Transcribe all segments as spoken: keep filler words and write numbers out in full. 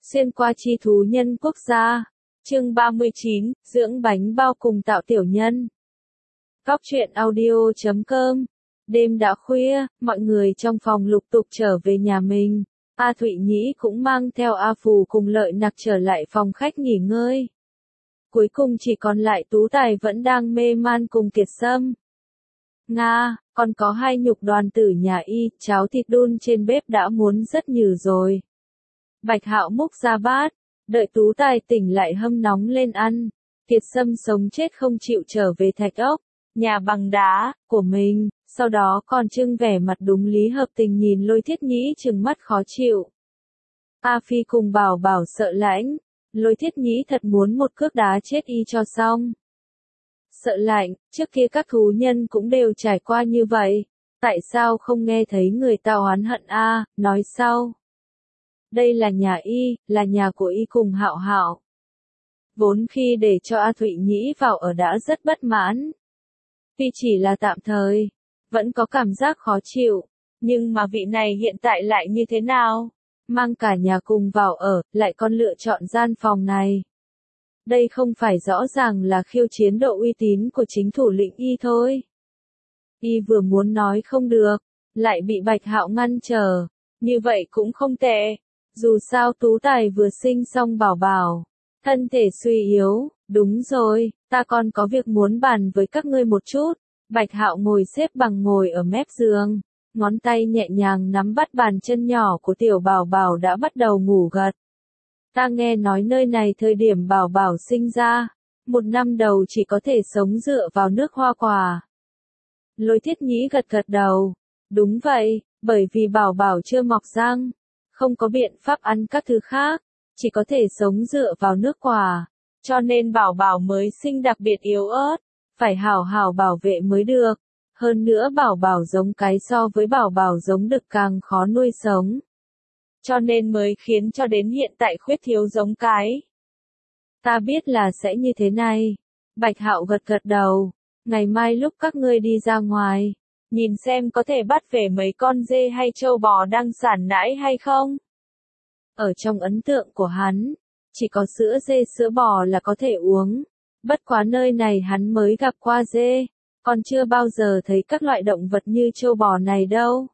Xuyên qua chi thú nhân quốc gia. Chương ba mươi chín, dưỡng bánh bao cùng tạo tiểu nhân. Góc truyện audio chấm com. Đêm đã khuya, mọi người trong phòng lục tục trở về nhà mình. A Thụy Nhĩ cũng mang theo A Phù cùng Lợi Nặc trở lại phòng khách nghỉ ngơi. Cuối cùng chỉ còn lại Tú Tài vẫn đang mê man cùng Kiệt Sâm. Nga, còn có hai nhục đoàn tử nhà y, cháo thịt đun trên bếp đã muốn rất nhừ rồi. Bạch Hạo múc ra bát, đợi Tú Tài tỉnh lại hâm nóng lên ăn. Kiệt Sâm sống chết không chịu trở về Thạch Ốc, nhà bằng đá, của mình, sau đó còn trưng vẻ mặt đúng lý hợp tình nhìn Lôi Thiết Nhĩ trừng mắt khó chịu. A Phi cùng Bảo Bảo sợ lãnh, Lôi Thiết Nhĩ thật muốn một cước đá chết y cho xong. Sợ lạnh, trước kia các thú nhân cũng đều trải qua như vậy, tại sao không nghe thấy người ta oán hận a, nói sau. Đây là nhà y, là nhà của y cùng Hạo Hạo. Vốn khi để cho A Thụy Nhĩ vào ở đã rất bất mãn. Tuy chỉ là tạm thời, vẫn có cảm giác khó chịu, nhưng mà vị này hiện tại lại như thế nào? Mang cả nhà cùng vào ở, lại còn lựa chọn gian phòng này. Đây không phải rõ ràng là khiêu chiến độ uy tín của chính thủ lĩnh y thôi. Y vừa muốn nói không được, lại bị Bạch Hạo ngăn trở, như vậy cũng không tệ. Dù sao Tú Tài vừa sinh xong Bảo Bảo, thân thể suy yếu, đúng rồi, ta còn có việc muốn bàn với các ngươi một chút. Bạch Hạo ngồi xếp bằng ngồi ở mép giường, ngón tay nhẹ nhàng nắm bắt bàn chân nhỏ của tiểu Bảo Bảo đã bắt đầu ngủ gật. Ta nghe nói nơi này thời điểm Bảo Bảo sinh ra, một năm đầu chỉ có thể sống dựa vào nước hoa quả. Lôi Thiết Nhĩ gật gật đầu, đúng vậy, bởi vì Bảo Bảo chưa mọc răng, không có biện pháp ăn các thứ khác, chỉ có thể sống dựa vào nước quả, cho nên Bảo Bảo mới sinh đặc biệt yếu ớt, phải hảo hảo bảo vệ mới được. Hơn nữa Bảo Bảo giống cái so với Bảo Bảo giống đực càng khó nuôi sống, cho nên mới khiến cho đến hiện tại khuyết thiếu giống cái. Ta biết là sẽ như thế này. Bạch Hạo gật gật đầu, ngày mai lúc các ngươi đi ra ngoài, nhìn xem có thể bắt về mấy con dê hay trâu bò đang sản nãi hay không. Ở trong ấn tượng của hắn, chỉ có sữa dê sữa bò là có thể uống. Bất quá nơi này hắn mới gặp qua dê, còn chưa bao giờ thấy các loại động vật như trâu bò này đâu.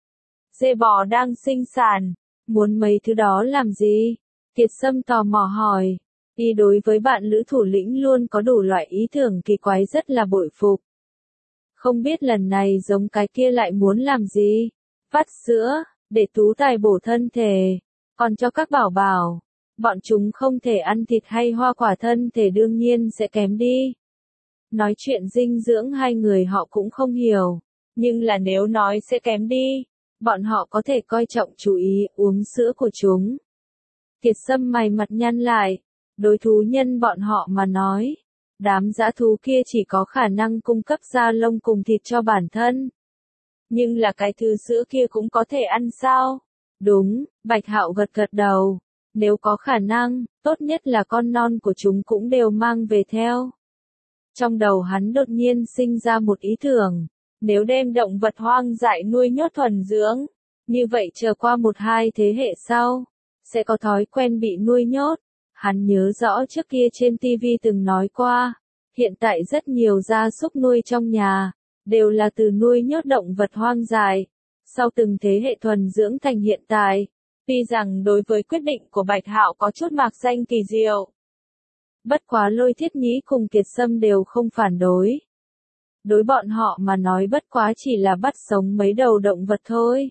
Dê bò đang sinh sản, muốn mấy thứ đó làm gì? Kiệt Sâm tò mò hỏi. Y đối với bạn lữ thủ lĩnh luôn có đủ loại ý tưởng kỳ quái rất là bội phục. Không biết lần này giống cái kia lại muốn làm gì? Vắt sữa, để Tú Tài bổ thân thể, còn cho các Bảo Bảo. Bọn chúng không thể ăn thịt hay hoa quả thân thể đương nhiên sẽ kém đi. Nói chuyện dinh dưỡng hai người họ cũng không hiểu, nhưng là nếu nói sẽ kém đi, bọn họ có thể coi trọng chú ý uống sữa của chúng. Kiệt Sâm mày mặt nhăn lại, đối thú nhân bọn họ mà nói, đám dã thú kia chỉ có khả năng cung cấp da lông cùng thịt cho bản thân. Nhưng là cái thứ sữa kia cũng có thể ăn sao? Đúng, Bạch Hạo gật gật đầu. Nếu có khả năng, tốt nhất là con non của chúng cũng đều mang về theo. Trong đầu hắn đột nhiên sinh ra một ý tưởng, nếu đem động vật hoang dại nuôi nhốt thuần dưỡng, như vậy chờ qua một hai thế hệ sau, sẽ có thói quen bị nuôi nhốt. Hắn nhớ rõ trước kia trên ti vi từng nói qua, hiện tại rất nhiều gia súc nuôi trong nhà, đều là từ nuôi nhốt động vật hoang dại, sau từng thế hệ thuần dưỡng thành hiện tại. Tuy rằng đối với quyết định của Bạch Hạo có chút mạc danh kỳ diệu. Bất quá Lôi Thiết Nhĩ cùng Kiệt Sâm đều không phản đối. Đối bọn họ mà nói bất quá chỉ là bắt sống mấy đầu động vật thôi.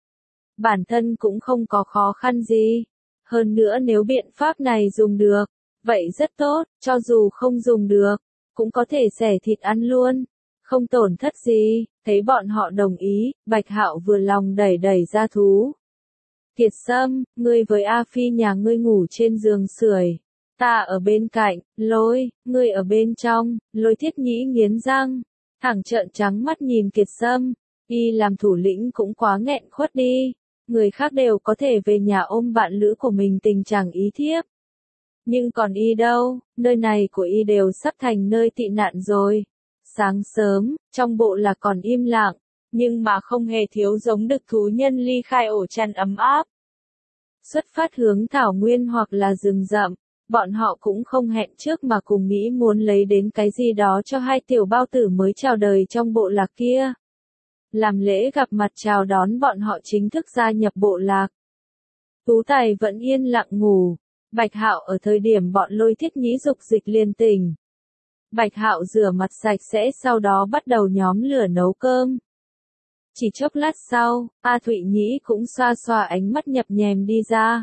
Bản thân cũng không có khó khăn gì. Hơn nữa nếu biện pháp này dùng được, vậy rất tốt, cho dù không dùng được, cũng có thể xẻ thịt ăn luôn. Không tổn thất gì, thấy bọn họ đồng ý, Bạch Hạo vừa lòng đẩy đẩy ra thú. Kiệt Sâm, ngươi với A Phi nhà ngươi ngủ trên giường sưởi, ta ở bên cạnh. Lôi, ngươi ở bên trong. Lôi Thiết Nhĩ nghiến răng, thẳng trợn trắng mắt nhìn Kiệt Sâm. Y làm thủ lĩnh cũng quá nghẹn khuất đi, người khác đều có thể về nhà ôm bạn lữ của mình tình trạng ý thiếp. Nhưng còn y đâu, nơi này của y đều sắp thành nơi tị nạn rồi. Sáng sớm, trong bộ là còn im lặng, nhưng mà không hề thiếu giống đực thú nhân ly khai ổ chăn ấm áp. xuất phát hướng thảo nguyên hoặc là rừng rậm, bọn họ cũng không hẹn trước mà cùng nghĩ muốn lấy đến cái gì đó cho hai tiểu bao tử mới chào đời trong bộ lạc kia. Làm lễ gặp mặt chào đón bọn họ chính thức gia nhập bộ lạc. Tú Tài vẫn yên lặng ngủ, Bạch Hạo ở thời điểm bọn Lôi Thiết Nhĩ dục dịch liền tỉnh. Bạch Hạo rửa mặt sạch sẽ sau đó bắt đầu nhóm lửa nấu cơm. Chỉ chốc lát sau, A Thụy Nhĩ cũng xoa xoa ánh mắt nhập nhèm đi ra.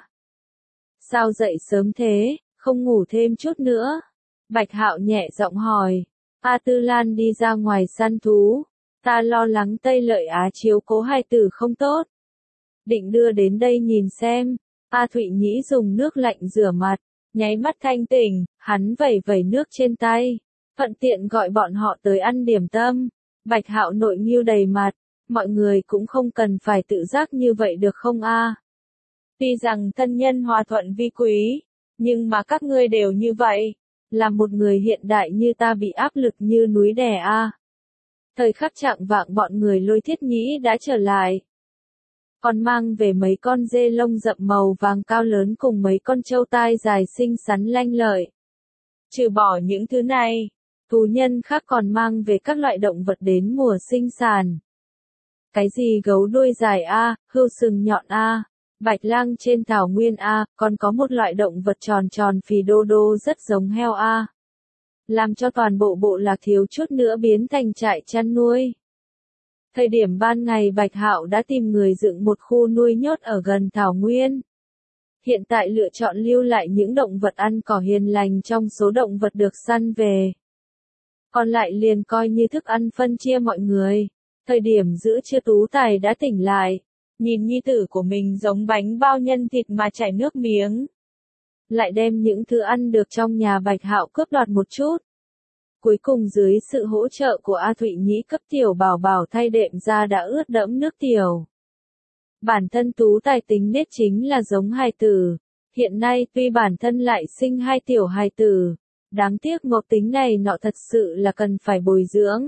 Sao dậy sớm thế, không ngủ thêm chút nữa? Bạch Hạo nhẹ giọng hỏi. A Tư Lan đi ra ngoài săn thú. Ta lo lắng Tây Lợi Á chiếu cố hai tử không tốt. Định đưa đến đây nhìn xem. A Thụy Nhĩ dùng nước lạnh rửa mặt, nháy mắt thanh tỉnh, hắn vẩy vẩy nước trên tay. Thuận tiện gọi bọn họ tới ăn điểm tâm. Bạch Hạo nội nghiêu đầy mặt. Mọi người cũng không cần phải tự giác như vậy được không a? Tuy rằng thân nhân hòa thuận vi quý, nhưng mà các ngươi đều như vậy, là một người hiện đại như ta bị áp lực như núi đè a. Thời khắc trạng vạng bọn người Lôi Thiết Nhĩ đã trở lại. Còn mang về mấy con dê lông rậm màu vàng cao lớn cùng mấy con trâu tai dài xinh xắn lanh lợi. Trừ bỏ những thứ này, thú nhân khác còn mang về các loại động vật đến mùa sinh sản. Cái gì gấu đuôi dài a, hươu sừng nhọn a, bạch lang trên thảo nguyên a, còn có một loại động vật tròn tròn phì đô đô rất giống heo a. Làm cho toàn bộ bộ lạc thiếu chút nữa biến thành trại chăn nuôi. Thời điểm ban ngày Bạch Hạo đã tìm người dựng một khu nuôi nhốt ở gần thảo nguyên. Hiện tại lựa chọn lưu lại những động vật ăn cỏ hiền lành trong số động vật được săn về. Còn lại liền coi như thức ăn phân chia mọi người. Thời điểm giữa trưa Tú Tài đã tỉnh lại, nhìn nhi tử của mình giống bánh bao nhân thịt mà chảy nước miếng. Lại đem những thứ ăn được trong nhà Bạch Hạo cướp đoạt một chút. Cuối cùng dưới sự hỗ trợ của A Thụy Nhĩ cấp tiểu bảo bảo thay đệm ra đã ướt đẫm nước tiểu. Bản thân Tú Tài tính nết chính là giống hài tử. Hiện nay tuy bản thân lại sinh hai tiểu hài tử, đáng tiếc ngộ tính này nọ thật sự là cần phải bồi dưỡng.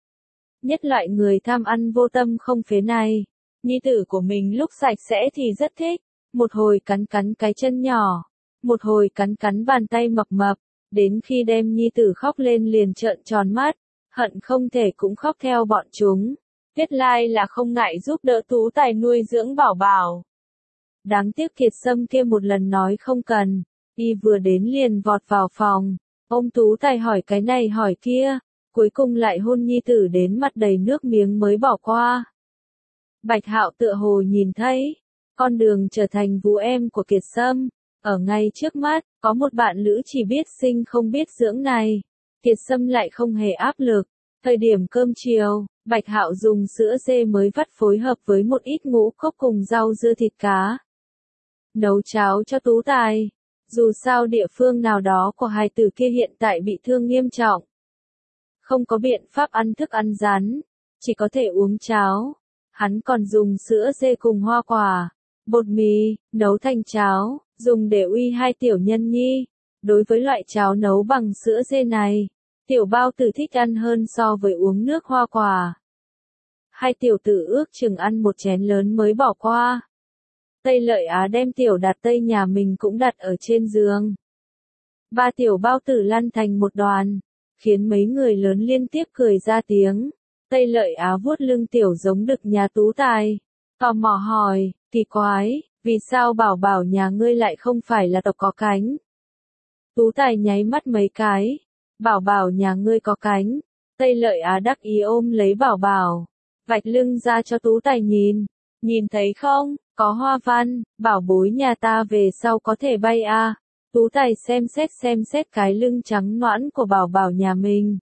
Nhất loại người tham ăn vô tâm không phế này. Nhi tử của mình lúc sạch sẽ thì rất thích. Một hồi cắn cắn cái chân nhỏ. Một hồi cắn cắn bàn tay mập mập. Đến khi đem nhi tử khóc lên liền trợn tròn mắt. Hận không thể cũng khóc theo bọn chúng. Viết lai là không ngại giúp đỡ Tú Tài nuôi dưỡng bảo bảo. Đáng tiếc Kiệt Sâm kia một lần nói không cần. Y vừa đến liền vọt vào phòng. Ông Tú Tài hỏi cái này hỏi kia. Cuối cùng lại hôn nhi tử đến mặt đầy nước miếng mới bỏ qua. Bạch Hạo tựa hồ nhìn thấy, con đường trở thành vú em của Kiệt Sâm, ở ngay trước mắt, có một bạn lữ chỉ biết sinh không biết dưỡng này. Kiệt Sâm lại không hề áp lực. Thời điểm cơm chiều, Bạch Hạo dùng sữa dê mới vắt phối hợp với một ít ngũ cốc cùng rau dưa thịt cá. Nấu cháo cho Tú Tài. Dù sao địa phương nào đó của hài tử kia hiện tại bị thương nghiêm trọng. Không có biện pháp ăn thức ăn rắn, chỉ có thể uống cháo. Hắn còn dùng sữa dê cùng hoa quả, bột mì, nấu thành cháo, dùng để uy hai tiểu nhân nhi. Đối với loại cháo nấu bằng sữa dê này, tiểu bao tử thích ăn hơn so với uống nước hoa quả. Hai tiểu tử ước chừng ăn một chén lớn mới bỏ qua. Tây Lợi Á đem tiểu Đạt Tây nhà mình cũng đặt ở trên giường. Ba tiểu bao tử lăn thành một đoàn, khiến mấy người lớn liên tiếp cười ra tiếng. Tây Lợi Á vuốt lưng tiểu giống đực nhà Tú Tài. Tò mò hỏi, kỳ quái, vì sao bảo bảo nhà ngươi lại không phải là tộc có cánh? Tú Tài nháy mắt mấy cái. Bảo bảo nhà ngươi có cánh. Tây Lợi Á đắc ý ôm lấy bảo bảo. Vạch lưng ra cho Tú Tài nhìn. Nhìn thấy không, có hoa văn, bảo bối nhà ta về sau có thể bay à. Tú Tài xem xét xem xét cái lưng trắng nõn của bảo bảo nhà mình.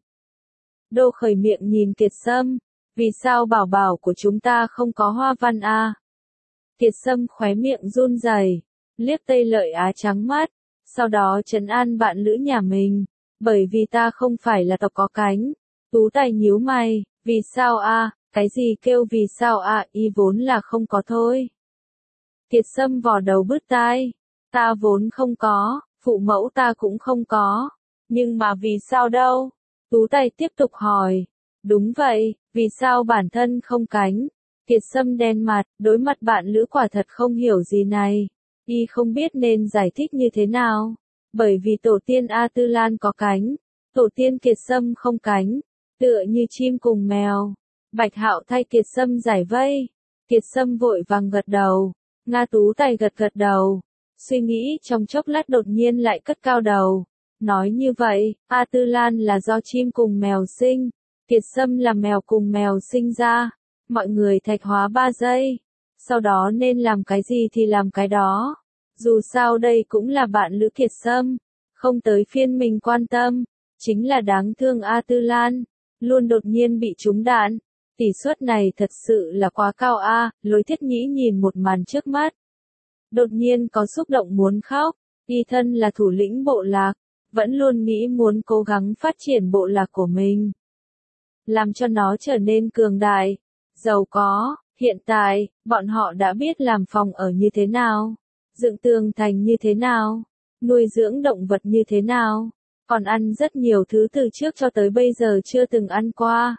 Đô khởi miệng nhìn Kiệt Sâm, vì sao bảo bảo của chúng ta không có hoa văn à? Kiệt Sâm khóe miệng run rẩy, liếc Tây Lợi Á trắng mắt, sau đó trấn an bạn lữ nhà mình, bởi vì ta không phải là tộc có cánh. Tú Tài nhíu mày, vì sao à, cái gì kêu vì sao à, y vốn là không có thôi. Kiệt Sâm vò đầu bứt tai, ta vốn không có, phụ mẫu ta cũng không có, nhưng mà vì sao đâu? Tú Tài tiếp tục hỏi, đúng vậy, vì sao bản thân không cánh? Kiệt Sâm đen mặt, đối mặt bạn lữ quả thật không hiểu gì này. Y không biết nên giải thích như thế nào. Bởi vì tổ tiên A Tư Lan có cánh, tổ tiên Kiệt Sâm không cánh, tựa như chim cùng mèo. Bạch Hạo thay Kiệt Sâm giải vây. Kiệt Sâm vội vàng gật đầu. Nga Tú Tài gật gật đầu. Suy nghĩ trong chốc lát đột nhiên lại cất cao đầu. Nói như vậy, A Tư Lan là do chim cùng mèo sinh. Kiệt Sâm là mèo cùng mèo sinh ra. Mọi người thạch hóa ba giây. Sau đó nên làm cái gì thì làm cái đó. Dù sao đây cũng là bạn lữ Kiệt Sâm. Không tới phiên mình quan tâm. Chính là đáng thương A Tư Lan. Luôn đột nhiên bị trúng đạn. Tỷ suất này thật sự là quá cao a. Lôi Thiết Nhĩ nhìn một màn trước mắt. Đột nhiên có xúc động muốn khóc. Y thân là thủ lĩnh bộ lạc. Vẫn luôn nghĩ muốn cố gắng phát triển bộ lạc của mình. Làm cho nó trở nên cường đại, giàu có. Hiện tại, bọn họ đã biết làm phòng ở như thế nào, dựng tường thành như thế nào, nuôi dưỡng động vật như thế nào, còn ăn rất nhiều thứ từ trước cho tới bây giờ chưa từng ăn qua.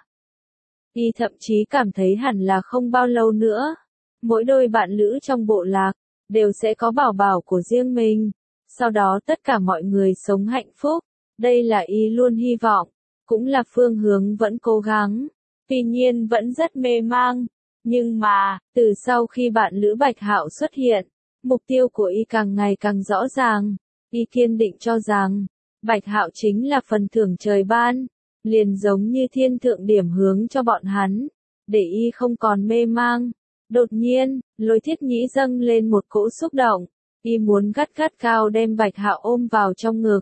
Y thậm chí cảm thấy hẳn là không bao lâu nữa, mỗi đôi bạn lữ trong bộ lạc, đều sẽ có bảo bảo của riêng mình, sau đó tất cả mọi người sống hạnh phúc, đây là Y luôn hy vọng, cũng là phương hướng vẫn cố gắng, tuy nhiên vẫn rất mê mang. Nhưng mà, từ sau khi bạn lữ Bạch Hạo xuất hiện, mục tiêu của Y càng ngày càng rõ ràng. Y kiên định cho rằng, Bạch Hạo chính là phần thưởng trời ban, liền giống như thiên thượng điểm hướng cho bọn hắn, để Y không còn mê mang. Đột nhiên, Lôi Thiết Nhĩ dâng lên một cỗ xúc động, Y muốn gắt gắt cao đem Bạch Hạo ôm vào trong ngực.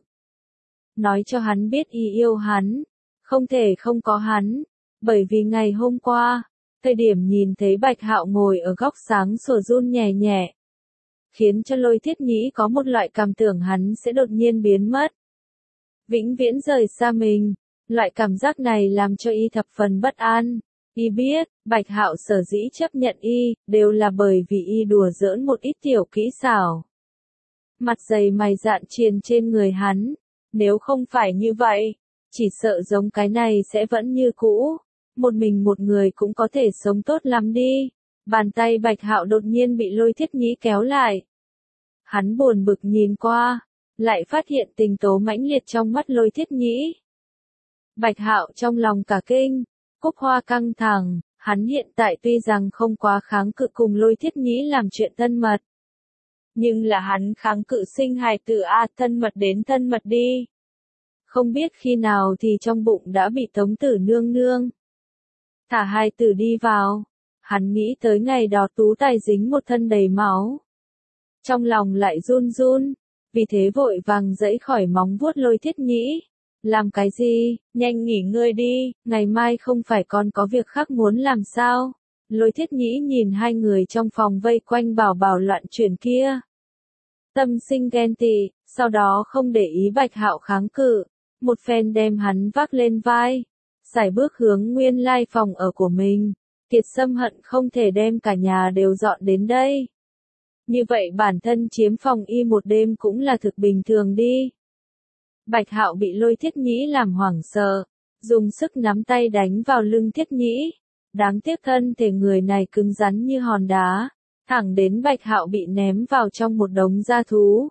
Nói cho hắn biết Y yêu hắn, không thể không có hắn, bởi vì ngày hôm qua, thời điểm nhìn thấy Bạch Hạo ngồi ở góc sáng sủa run nhẹ nhẹ, khiến cho Lôi Thiết Nhĩ có một loại cảm tưởng hắn sẽ đột nhiên biến mất. Vĩnh viễn rời xa mình, loại cảm giác này làm cho Y thập phần bất an. Y biết, Bạch Hạo sở dĩ chấp nhận Y, đều là bởi vì Y đùa giỡn một ít tiểu kỹ xảo. Mặt dày mày dạn triền trên người hắn, nếu không phải như vậy, chỉ sợ giống cái này sẽ vẫn như cũ. Một mình một người cũng có thể sống tốt lắm đi. Bàn tay Bạch Hạo đột nhiên bị Lôi Thiết Nhĩ kéo lại. Hắn buồn bực nhìn qua, lại phát hiện tình tố mãnh liệt trong mắt Lôi Thiết Nhĩ. Bạch Hạo trong lòng cả kinh, Cúc Hoa căng thẳng, hắn hiện tại tuy rằng không quá kháng cự cùng Lôi Thiết Nhĩ làm chuyện thân mật. Nhưng là hắn kháng cự sinh hài tử a, thân mật đến thân mật đi. Không biết khi nào thì trong bụng đã bị Tống Tử nương nương thả hai tử đi vào. Hắn nghĩ tới ngày đó Tú Tài dính một thân đầy máu. Trong lòng lại run run, vì thế vội vàng giãy khỏi móng vuốt Lôi Thiết Nhĩ. Làm cái gì, nhanh nghỉ ngơi đi, ngày mai không phải còn có việc khác muốn làm sao? Lôi Thiết Nhĩ nhìn hai người trong phòng vây quanh bảo bảo loạn chuyển kia. Tâm sinh ghen tị, sau đó không để ý Bạch Hạo kháng cự, một phen đem hắn vác lên vai. Sải bước hướng nguyên lai phòng ở của mình. Kiệt Sâm hận không thể đem cả nhà đều dọn đến đây. Như vậy bản thân chiếm phòng Y một đêm cũng là thực bình thường đi. Bạch Hạo bị Lôi Thiết Nhĩ làm hoảng sợ, dùng sức nắm tay đánh vào lưng Thiết Nhĩ. Đáng tiếc thân thể người này cứng rắn như hòn đá, thẳng đến Bạch Hạo bị ném vào trong một đống gia thú.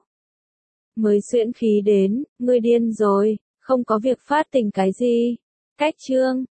Mới xuyễn khí đến, ngươi điên rồi, không có việc phát tình cái gì. Cách chương